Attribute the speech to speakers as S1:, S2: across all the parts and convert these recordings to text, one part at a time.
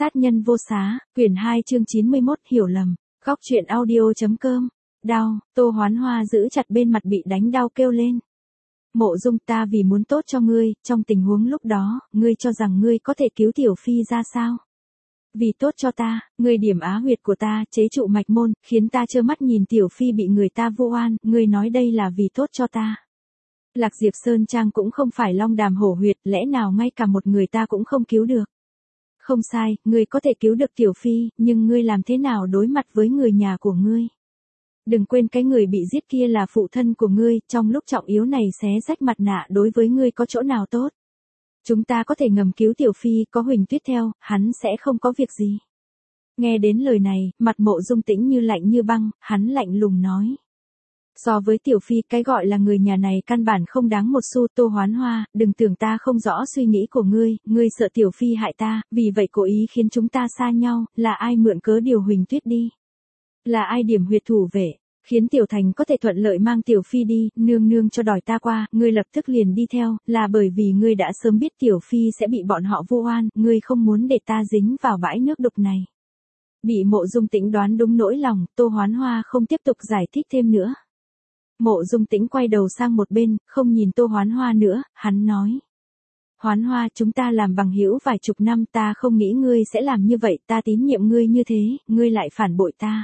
S1: Sát nhân vô xá, quyển 2 chương 91, hiểu lầm. Góc truyện audio.com. Đau, Tô Hoán Hoa giữ chặt bên mặt bị đánh đau kêu lên. Mộ Dung, ta vì muốn tốt cho ngươi, trong tình huống lúc đó, ngươi cho rằng ngươi có thể cứu Tiểu Phi ra sao? Vì tốt cho ta, ngươi điểm á huyệt của ta, chế trụ mạch môn, khiến ta trơ mắt nhìn Tiểu Phi bị người ta vu oan, ngươi nói đây là vì tốt cho ta. Lạc Diệp Sơn Trang cũng không phải long đàm hổ huyệt, lẽ nào ngay cả một người ta cũng không cứu được? Không sai, ngươi có thể cứu được Tiểu Phi, nhưng ngươi làm thế nào đối mặt với người nhà của ngươi? Đừng quên cái người bị giết kia là phụ thân của ngươi, trong lúc trọng yếu này xé rách mặt nạ đối với ngươi có chỗ nào tốt? Chúng ta có thể ngầm cứu Tiểu Phi, có Huỳnh Tuyết theo, hắn sẽ không có việc gì. Nghe đến lời này, mặt Mộ Dung tĩnh như lạnh như băng, hắn lạnh lùng nói. So với Tiểu Phi, cái gọi là người nhà này căn bản không đáng một xu. Tô Hoán Hoa, đừng tưởng ta không rõ suy nghĩ của ngươi sợ Tiểu Phi hại ta, vì vậy cố ý khiến chúng ta xa nhau, là ai mượn cớ điều Huỳnh Tuyết đi? Là ai điểm huyệt thủ vệ, khiến Tiểu Thành có thể thuận lợi mang Tiểu Phi đi, nương nương cho đòi ta qua, ngươi lập tức liền đi theo, là bởi vì ngươi đã sớm biết Tiểu Phi sẽ bị bọn họ vu oan, ngươi không muốn để ta dính vào bãi nước đục này. Bị Mộ Dung tĩnh đoán đúng nỗi lòng, Tô Hoán Hoa không tiếp tục giải thích thêm nữa. Mộ Dung tĩnh quay đầu sang một bên, không nhìn Tô Hoán Hoa nữa, hắn nói. Hoán Hoa, chúng ta làm bằng hữu vài chục năm, ta không nghĩ ngươi sẽ làm như vậy, ta tín nhiệm ngươi như thế, ngươi lại phản bội ta.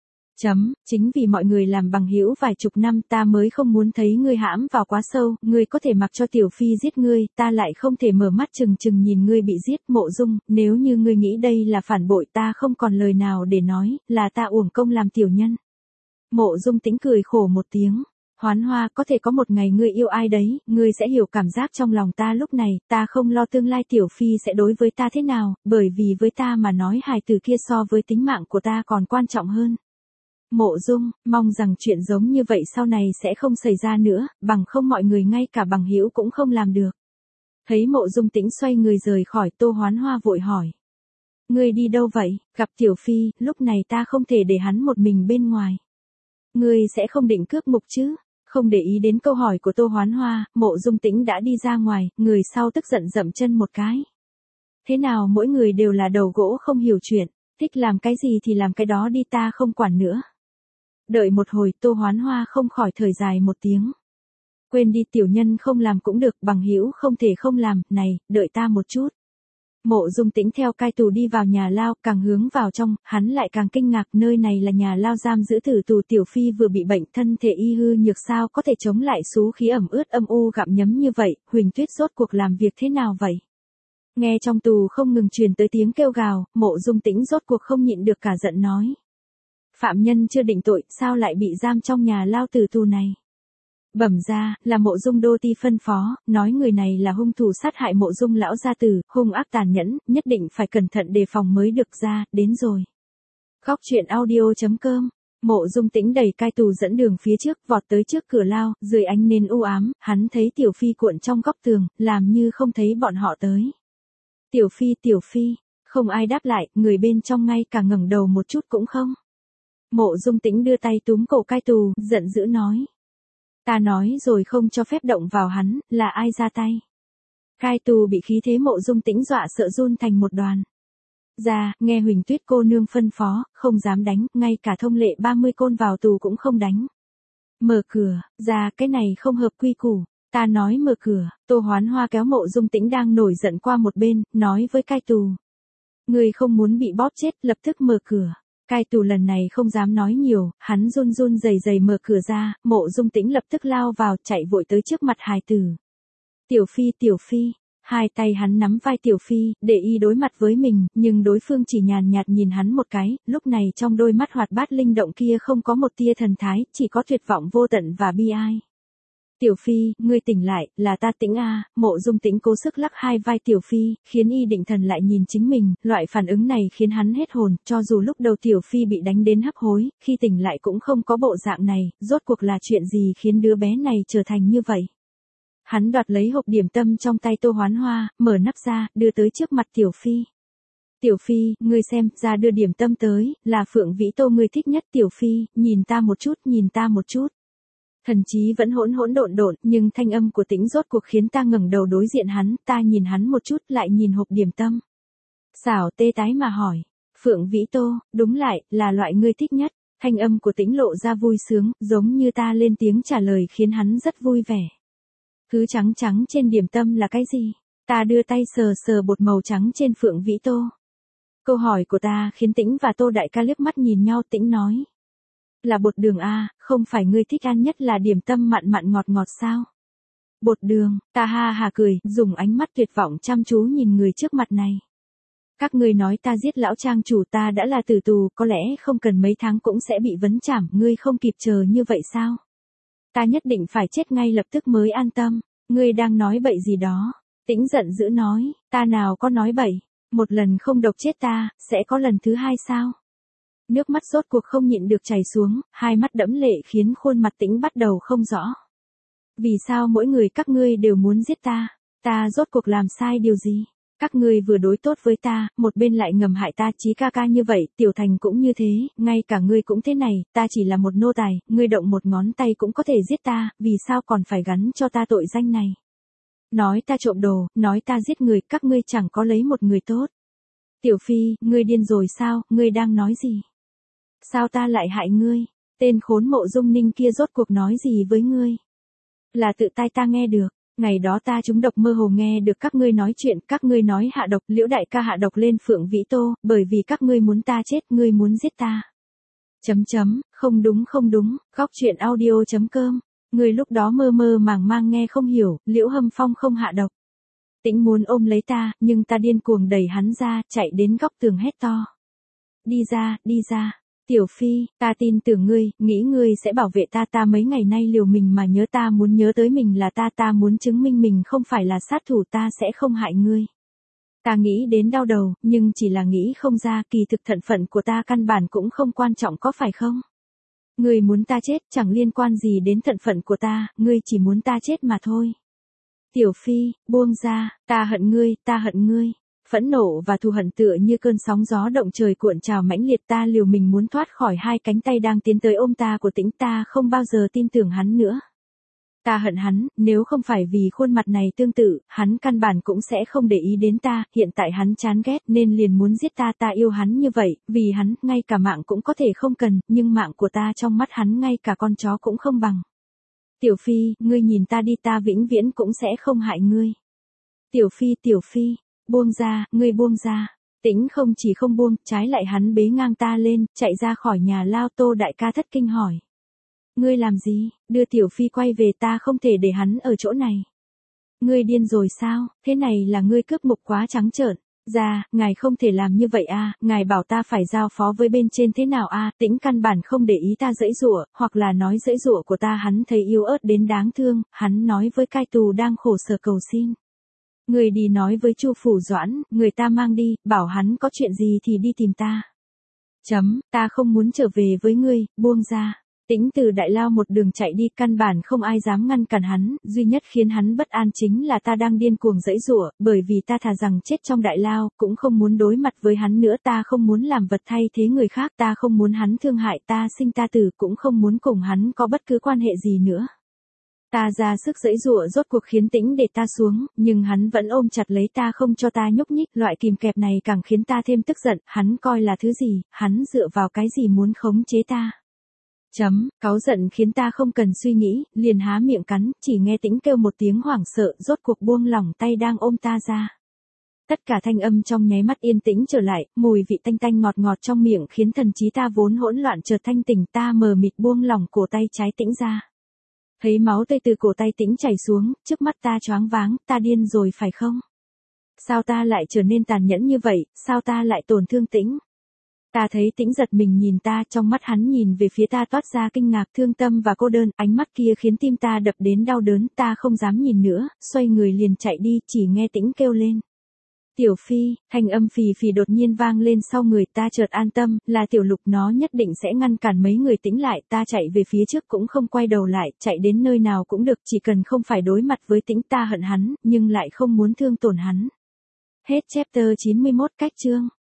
S1: Chính vì mọi người làm bằng hữu vài chục năm ta mới không muốn thấy ngươi hãm vào quá sâu, ngươi có thể mặc cho Tiểu Phi giết ngươi, ta lại không thể mở mắt chừng chừng nhìn ngươi bị giết. Mộ Dung, nếu như ngươi nghĩ đây là phản bội ta không còn lời nào để nói, là ta uổng công làm tiểu nhân. Mộ Dung tĩnh cười khổ một tiếng. Hoán Hoa, có thể có một ngày ngươi yêu ai đấy, ngươi sẽ hiểu cảm giác trong lòng ta lúc này, ta không lo tương lai Tiểu Phi sẽ đối với ta thế nào, bởi vì với ta mà nói hài tử kia so với tính mạng của ta còn quan trọng hơn. Mộ Dung, mong rằng chuyện giống như vậy sau này sẽ không xảy ra nữa, bằng không mọi người ngay cả bằng hữu cũng không làm được. Thấy Mộ Dung tĩnh xoay người rời khỏi, Tô Hoán Hoa vội hỏi. Ngươi đi đâu vậy? Gặp Tiểu Phi, lúc này ta không thể để hắn một mình bên ngoài. Ngươi sẽ không định cướp mục chứ? Không để ý đến câu hỏi của Tô Hoán Hoa, Mộ Dung tĩnh đã đi ra ngoài, người sau tức giận dậm chân một cái. Thế nào mỗi người đều là đầu gỗ không hiểu chuyện, thích làm cái gì thì làm cái đó đi, ta không quản nữa. Đợi một hồi, Tô Hoán Hoa không khỏi thở dài một tiếng. Quên đi, tiểu nhân không làm cũng được, bằng hữu không thể không làm, này, đợi ta một chút. Mộ Dung tĩnh theo cai tù đi vào nhà lao, càng hướng vào trong, hắn lại càng kinh ngạc, nơi này là nhà lao giam giữ tử tù. Tiểu Phi vừa bị bệnh, thân thể y hư nhược, sao có thể chống lại số khí ẩm ướt âm u gặm nhấm như vậy. Huỳnh Tuyết rốt cuộc làm việc thế nào vậy? Nghe trong tù không ngừng truyền tới tiếng kêu gào, Mộ Dung tĩnh rốt cuộc không nhịn được cả giận nói. Phạm nhân chưa định tội, sao lại bị giam trong nhà lao tử tù này? Bẩm ra, là Mộ Dung đô ti phân phó, nói người này là hung thủ sát hại Mộ Dung lão gia tử, hung ác tàn nhẫn, nhất định phải cẩn thận đề phòng mới được ra, đến rồi. Góc truyện audio.com. Mộ Dung tĩnh đẩy cai tù dẫn đường phía trước, vọt tới trước cửa lao, dưới ánh nến u ám, hắn thấy Tiểu Phi cuộn trong góc tường, làm như không thấy bọn họ tới. Tiểu Phi, không ai đáp lại, người bên trong ngay cả ngẩng đầu một chút cũng không. Mộ Dung tĩnh đưa tay túm cổ cai tù, giận dữ nói. Ta nói rồi không cho phép động vào hắn, là ai ra tay? Cai tù bị khí thế Mộ Dung tĩnh dọa sợ run thành một đoàn. Ra, nghe Huỳnh Tuyết cô nương phân phó, không dám đánh, ngay cả thông lệ 30 côn vào tù cũng không đánh. Mở cửa, ra, cái này không hợp quy củ. Ta nói mở cửa. Tô Hoán Hoa kéo Mộ Dung tĩnh đang nổi giận qua một bên, nói với cai tù. Người không muốn bị bóp chết, lập tức mở cửa. Cai tù lần này không dám nói nhiều, hắn run run rẩy rẩy mở cửa ra, Mộ Dung tĩnh lập tức lao vào, chạy vội tới trước mặt hài tử. Tiểu Phi, hai tay hắn nắm vai Tiểu Phi, để y đối mặt với mình, nhưng đối phương chỉ nhàn nhạt nhìn hắn một cái, lúc này trong đôi mắt hoạt bát linh động kia không có một tia thần thái, chỉ có tuyệt vọng vô tận và bi ai. Tiểu Phi, ngươi tỉnh lại, là ta Tĩnh a. Mộ Dung tĩnh cố sức lắc hai vai Tiểu Phi, khiến y định thần lại nhìn chính mình, loại phản ứng này khiến hắn hết hồn, cho dù lúc đầu Tiểu Phi bị đánh đến hấp hối, khi tỉnh lại cũng không có bộ dạng này, rốt cuộc là chuyện gì khiến đứa bé này trở thành như vậy. Hắn đoạt lấy hộp điểm tâm trong tay Tô Hoán Hoa, mở nắp ra, đưa tới trước mặt Tiểu Phi. Tiểu Phi, ngươi xem, ra đưa điểm tâm tới, là Phượng Vĩ Tô ngươi thích nhất. Tiểu Phi, nhìn ta một chút. Thần trí vẫn hỗn độn, nhưng thanh âm của Tĩnh rốt cuộc khiến ta ngẩng đầu đối diện hắn, ta nhìn hắn một chút, lại nhìn hộp điểm tâm. Xảo tê tái mà hỏi. Phượng Vĩ Tô, đúng lại, là loại ngươi thích nhất. Thanh âm của Tĩnh lộ ra vui sướng, giống như ta lên tiếng trả lời khiến hắn rất vui vẻ. Cứ trắng trắng trên điểm tâm là cái gì? Ta đưa tay sờ sờ bột màu trắng trên Phượng Vĩ Tô. Câu hỏi của ta khiến Tĩnh và Tô đại ca liếc mắt nhìn nhau. Tĩnh nói. Là bột đường à, không phải ngươi thích ăn nhất là điểm tâm mặn mặn ngọt ngọt sao? Bột đường, ta ha hà cười, dùng ánh mắt tuyệt vọng chăm chú nhìn người trước mặt này. Các ngươi nói ta giết lão trang chủ, ta đã là tử tù, có lẽ không cần mấy tháng cũng sẽ bị vấn trảm, ngươi không kịp chờ như vậy sao? Ta nhất định phải chết ngay lập tức mới an tâm, ngươi đang nói bậy gì đó? Tĩnh giận dữ nói, ta nào có nói bậy, một lần không độc chết ta, sẽ có lần thứ hai sao? Nước mắt rốt cuộc không nhịn được chảy xuống, hai mắt đẫm lệ khiến khuôn mặt Tĩnh bắt đầu không rõ. Vì sao mỗi người các ngươi đều muốn giết ta? Ta rốt cuộc làm sai điều gì? Các ngươi vừa đối tốt với ta, một bên lại ngầm hại ta. Chí ca ca như vậy, Tiểu Thành cũng như thế, ngay cả ngươi cũng thế này, ta chỉ là một nô tài, ngươi động một ngón tay cũng có thể giết ta, vì sao còn phải gắn cho ta tội danh này? Nói ta trộm đồ, nói ta giết người, các ngươi chẳng có lấy một người tốt. Tiểu Phi, ngươi điên rồi sao, ngươi đang nói gì? Sao ta lại hại ngươi? Tên khốn Mộ Dung Ninh kia rốt cuộc nói gì với ngươi? Là tự tai ta nghe được. Ngày đó ta trúng độc mơ hồ nghe được các ngươi nói chuyện, các ngươi nói hạ độc, Liễu đại ca hạ độc lên Phượng Vĩ Tô, bởi vì các ngươi muốn ta chết, ngươi muốn giết ta. Không đúng, góc truyện audio.com, ngươi lúc đó mơ mơ màng mang nghe không hiểu, Liễu Hâm Phong không hạ độc. Tĩnh muốn ôm lấy ta, nhưng ta điên cuồng đẩy hắn ra, chạy đến góc tường hét to. Đi ra. Tiểu Phi, ta tin tưởng ngươi, nghĩ ngươi sẽ bảo vệ ta. Ta mấy ngày nay liều mình mà nhớ, ta muốn nhớ tới mình là ta muốn chứng minh mình không phải là sát thủ, ta sẽ không hại ngươi. Ta nghĩ đến đau đầu, nhưng chỉ là nghĩ không ra, kỳ thực thân phận của ta căn bản cũng không quan trọng có phải không? Ngươi muốn ta chết chẳng liên quan gì đến thân phận của ta, ngươi chỉ muốn ta chết mà thôi. Tiểu Phi, buông ra, ta hận ngươi. Phẫn nộ và thù hận tựa như cơn sóng gió động trời cuộn trào mãnh liệt, ta liều mình muốn thoát khỏi hai cánh tay đang tiến tới ôm ta của Tĩnh, ta không bao giờ tin tưởng hắn nữa. Ta hận hắn, nếu không phải vì khuôn mặt này tương tự, hắn căn bản cũng sẽ không để ý đến ta, hiện tại hắn chán ghét nên liền muốn giết ta. Ta yêu hắn như vậy, vì hắn, ngay cả mạng cũng có thể không cần, nhưng mạng của ta trong mắt hắn ngay cả con chó cũng không bằng. Tiểu Phi, ngươi nhìn ta đi, ta vĩnh viễn cũng sẽ không hại ngươi. Tiểu Phi. Buông ra, ngươi buông ra. Tĩnh không chỉ không buông, trái lại hắn bế ngang ta lên, chạy ra khỏi nhà lao. Tô đại ca thất kinh hỏi. Ngươi làm gì, đưa Tiểu Phi quay về, ta không thể để hắn ở chỗ này. Ngươi điên rồi sao, thế này là ngươi cướp mục quá trắng trợn. Ngài không thể làm như vậy à, ngài bảo ta phải giao phó với bên trên thế nào à? Tĩnh căn bản không để ý ta giãy giụa, hoặc là nói giãy giụa của ta hắn thấy yếu ớt đến đáng thương, hắn nói với cai tù đang khổ sở cầu xin. Người đi nói với Chu Phủ Doãn, người ta mang đi, bảo hắn có chuyện gì thì đi tìm ta. Ta không muốn trở về với ngươi, buông ra. Tĩnh từ đại lao một đường chạy đi, căn bản không ai dám ngăn cản hắn, duy nhất khiến hắn bất an chính là ta đang điên cuồng giãy giụa, bởi vì ta thà rằng chết trong đại lao, cũng không muốn đối mặt với hắn nữa. Ta không muốn làm vật thay thế người khác, ta không muốn hắn thương hại ta, sinh ta tử, cũng không muốn cùng hắn có bất cứ quan hệ gì nữa. Ta ra sức giãy giụa rốt cuộc khiến Tĩnh để ta xuống, nhưng hắn vẫn ôm chặt lấy ta không cho ta nhúc nhích, loại kìm kẹp này càng khiến ta thêm tức giận, hắn coi là thứ gì, hắn dựa vào cái gì muốn khống chế ta. Cáu giận khiến ta không cần suy nghĩ, liền há miệng cắn, chỉ nghe Tĩnh kêu một tiếng hoảng sợ, rốt cuộc buông lỏng tay đang ôm ta ra. Tất cả thanh âm trong nháy mắt yên tĩnh trở lại, mùi vị tanh tanh ngọt ngọt trong miệng khiến thần trí ta vốn hỗn loạn chợt thanh tỉnh, ta mờ mịt buông lỏng cổ tay trái Tĩnh ra. Thấy máu tươi từ cổ tay Tĩnh chảy xuống, trước mắt ta choáng váng, ta điên rồi phải không? Sao ta lại trở nên tàn nhẫn như vậy, sao ta lại tổn thương Tĩnh? Ta thấy Tĩnh giật mình nhìn ta, trong mắt hắn nhìn về phía ta toát ra kinh ngạc, thương tâm và cô đơn, ánh mắt kia khiến tim ta đập đến đau đớn, ta không dám nhìn nữa, xoay người liền chạy đi, chỉ nghe Tĩnh kêu lên. Tiểu Phi, thanh âm phì phì đột nhiên vang lên sau người, ta chợt an tâm, là Tiểu Lục, nó nhất định sẽ ngăn cản mấy người Tĩnh lại. Ta chạy về phía trước cũng không quay đầu lại, chạy đến nơi nào cũng được, chỉ cần không phải đối mặt với Tĩnh. Ta hận hắn, nhưng lại không muốn thương tổn hắn. Hết chapter 91 cách chương.